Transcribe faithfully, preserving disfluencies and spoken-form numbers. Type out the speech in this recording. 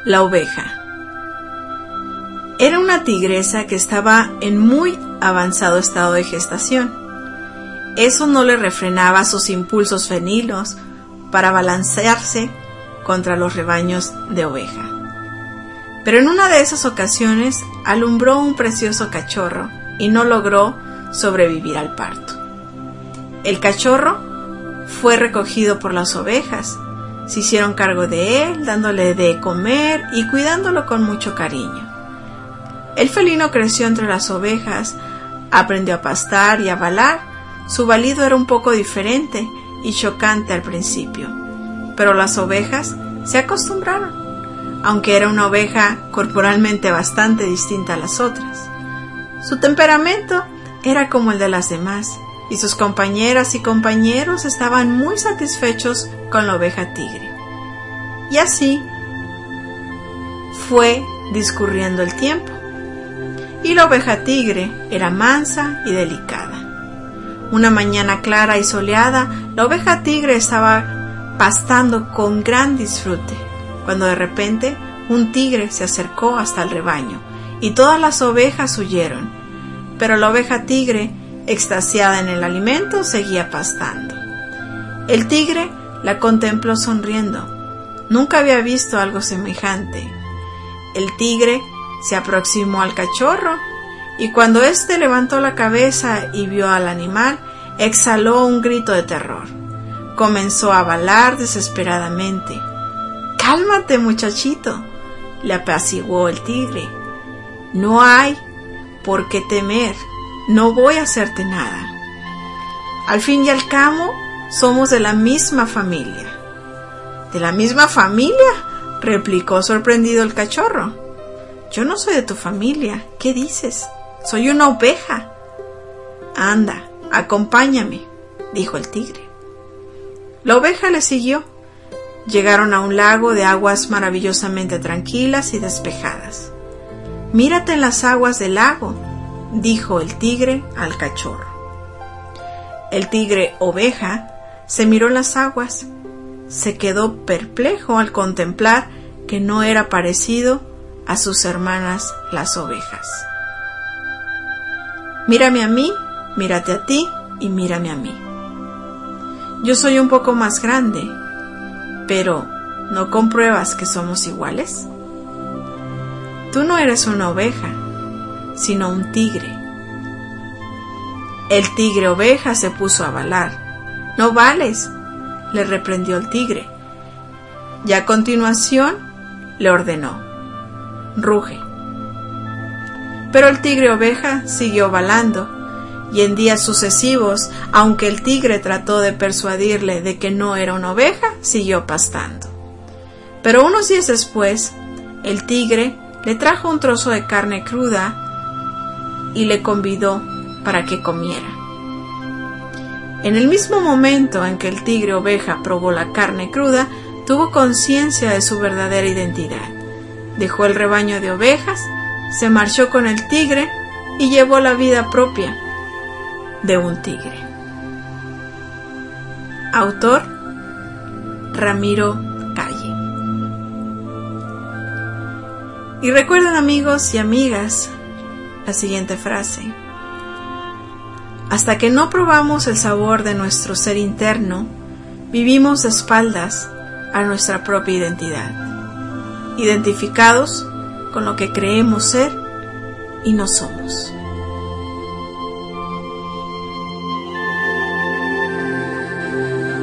La oveja. Era una tigresa que estaba en muy avanzado estado de gestación. Eso no le refrenaba sus impulsos felinos para balancearse contra los rebaños de oveja. Pero en una de esas ocasiones alumbró un precioso cachorro y no logró sobrevivir al parto. El cachorro fue recogido por las ovejas. Se hicieron cargo de él, dándole de comer y cuidándolo con mucho cariño. El felino creció entre las ovejas, aprendió a pastar y a balar. Su balido era un poco diferente y chocante al principio, pero las ovejas se acostumbraron, aunque era una oveja corporalmente bastante distinta a las otras. Su temperamento era como el de las demás, y sus compañeras y compañeros estaban muy satisfechos con la oveja tigre. Y así fue discurriendo el tiempo, y la oveja tigre era mansa y delicada. Una mañana clara y soleada, la oveja tigre estaba pastando con gran disfrute, cuando de repente un tigre se acercó hasta el rebaño, y todas las ovejas huyeron, pero la oveja tigre, extasiada en el alimento, seguía pastando. El tigre la contempló sonriendo. Nunca había visto algo semejante. El tigre se aproximó al cachorro y cuando éste levantó la cabeza y vio al animal, exhaló un grito de terror. Comenzó a balar desesperadamente. «Cálmate, muchachito», le apaciguó el tigre. «No hay por qué temer. No voy a hacerte nada. Al fin y al cabo, somos de la misma familia». «¿De la misma familia?», replicó sorprendido el cachorro. «Yo no soy de tu familia. ¿Qué dices? Soy una oveja». «Anda, acompáñame», dijo el tigre. La oveja le siguió. Llegaron a un lago de aguas maravillosamente tranquilas y despejadas. «Mírate en las aguas del lago», dijo el tigre al cachorro. El tigre oveja se miró en las aguas. Se quedó perplejo al contemplar que no era parecido a sus hermanas las ovejas. «Mírame a mí, mírate a ti y mírame a mí. Yo soy un poco más grande, pero ¿no compruebas que somos iguales? Tú no eres una oveja, sino un tigre». El tigre oveja se puso a balar. «No vales», le reprendió el tigre, y a continuación le ordenó: «Ruge». Pero el tigre oveja siguió balando, y en días sucesivos, aunque el tigre trató de persuadirle de que no era una oveja, siguió pastando. Pero unos días después, el tigre le trajo un trozo de carne cruda y le convidó para que comiera. En el mismo momento en que el tigre oveja probó la carne cruda, tuvo conciencia de su verdadera identidad. Dejó el rebaño de ovejas, se marchó con el tigre y llevó la vida propia de un tigre. Autor: Ramiro Calle. Y recuerden, amigos y amigas, la siguiente frase: hasta que no probamos el sabor de nuestro ser interno, vivimos de espaldas a nuestra propia identidad, identificados con lo que creemos ser y no somos.